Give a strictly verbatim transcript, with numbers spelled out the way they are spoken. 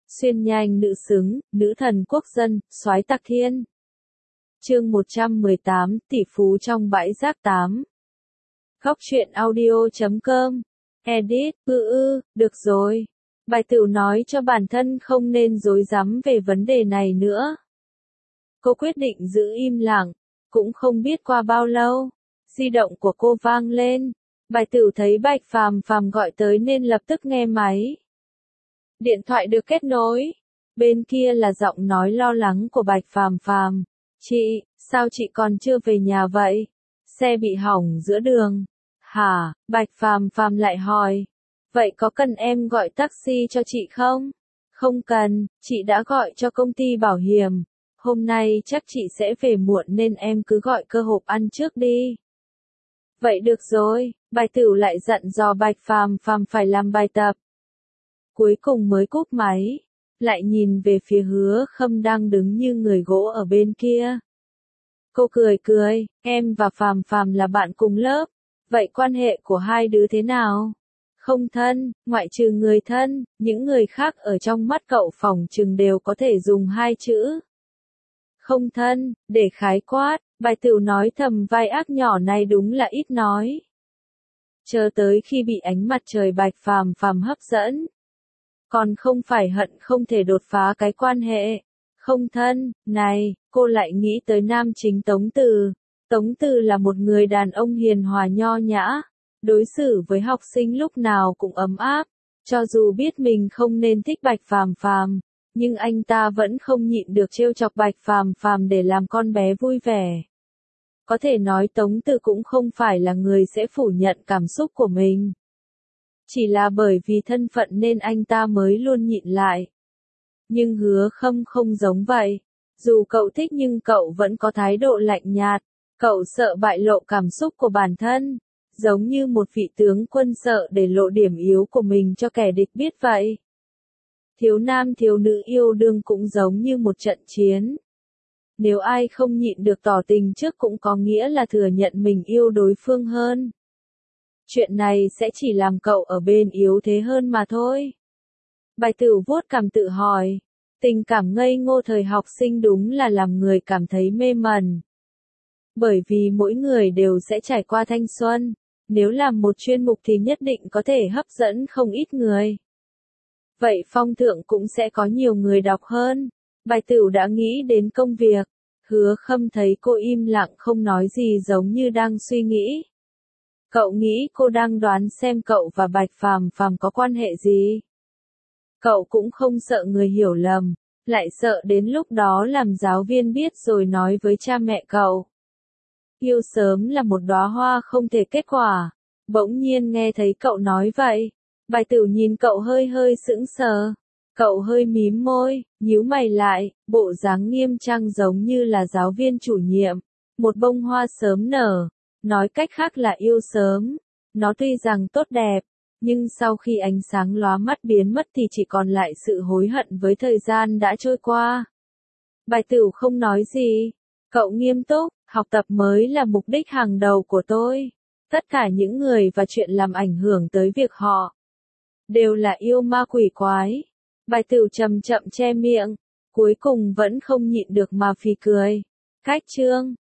Xuyên nhanh nữ xứng, nữ thần quốc dân, soái tạc thiên. Chương một trăm mười tám, tỷ phú trong bãi rác tám. Góc truyện audio chấm com. Edit, ư ư, được rồi. Bài tửu nói cho bản thân không nên rối rắm về vấn đề này nữa. Cô quyết định giữ im lặng, cũng không biết qua bao lâu, di động của cô vang lên. Bài tửu thấy Bạch Phàm Phàm gọi tới nên lập tức nghe máy. Điện thoại được kết nối. Bên kia là giọng nói lo lắng của Bạch Phàm Phàm. Chị, sao chị còn chưa về nhà vậy? Xe bị hỏng giữa đường. Hả? Bạch Phàm Phàm lại hỏi. Vậy có cần em gọi taxi cho chị không? Không cần, chị đã gọi cho công ty bảo hiểm. Hôm nay chắc chị sẽ về muộn nên em cứ gọi cơ hộp ăn trước đi. Vậy được rồi, bài tửu lại dặn dò Bạch Phàm Phàm phải làm bài tập. Cuối cùng mới cúp máy, lại nhìn về phía Hứa Khâm đang đứng như người gỗ ở bên kia. Cô cười cười, em và Phàm Phàm là bạn cùng lớp, vậy quan hệ của hai đứa thế nào? Không thân, ngoại trừ người thân, những người khác ở trong mắt cậu phỏng chừng đều có thể dùng hai chữ. Không thân, để khái quát, bài tửu nói thầm vai ác nhỏ này đúng là ít nói. Chờ tới khi bị ánh mặt trời Bạch Phàm Phàm hấp dẫn. Còn không phải hận không thể đột phá cái quan hệ. Không thân, này, cô lại nghĩ tới nam chính Tống Từ. Tống Từ là một người đàn ông hiền hòa nho nhã, đối xử với học sinh lúc nào cũng ấm áp. Cho dù biết mình không nên thích Bạch Phàm Phàm, nhưng anh ta vẫn không nhịn được trêu chọc Bạch Phàm Phàm để làm con bé vui vẻ. Có thể nói Tống Từ cũng không phải là người sẽ phủ nhận cảm xúc của mình. Chỉ là bởi vì thân phận nên anh ta mới luôn nhịn lại. Nhưng Hứa Khâm không giống vậy. Dù cậu thích nhưng cậu vẫn có thái độ lạnh nhạt. Cậu sợ bại lộ cảm xúc của bản thân. Giống như một vị tướng quân sợ để lộ điểm yếu của mình cho kẻ địch biết vậy. Thiếu nam thiếu nữ yêu đương cũng giống như một trận chiến. Nếu ai không nhịn được tỏ tình trước cũng có nghĩa là thừa nhận mình yêu đối phương hơn. Chuyện này sẽ chỉ làm cậu ở bên yếu thế hơn mà thôi. Bài tửu vuốt cằm tự hỏi. Tình cảm ngây ngô thời học sinh đúng là làm người cảm thấy mê mẩn. Bởi vì mỗi người đều sẽ trải qua thanh xuân. Nếu làm một chuyên mục thì nhất định có thể hấp dẫn không ít người. Vậy phong thượng cũng sẽ có nhiều người đọc hơn. Bài tửu đã nghĩ đến công việc. Hứa Khâm thấy cô im lặng không nói gì giống như đang suy nghĩ. Cậu nghĩ cô đang đoán xem cậu và Bạch Phàm Phàm có quan hệ gì? Cậu cũng không sợ người hiểu lầm, lại sợ đến lúc đó làm giáo viên biết rồi nói với cha mẹ cậu. Yêu sớm là một đóa hoa không thể kết quả. Bỗng nhiên nghe thấy cậu nói vậy. Bài tửu nhìn cậu hơi hơi sững sờ. Cậu hơi mím môi, nhíu mày lại, bộ dáng nghiêm trang giống như là giáo viên chủ nhiệm. Một bông hoa sớm nở. Nói cách khác là yêu sớm. Nó tuy rằng tốt đẹp, nhưng sau khi ánh sáng lóa mắt biến mất thì chỉ còn lại sự hối hận với thời gian đã trôi qua. Bài tửu không nói gì. Cậu nghiêm túc, học tập mới là mục đích hàng đầu của tôi. Tất cả những người và chuyện làm ảnh hưởng tới việc họ đều là yêu ma quỷ quái. Bài tửu chậm chậm che miệng, cuối cùng vẫn không nhịn được mà phì cười. Cách chương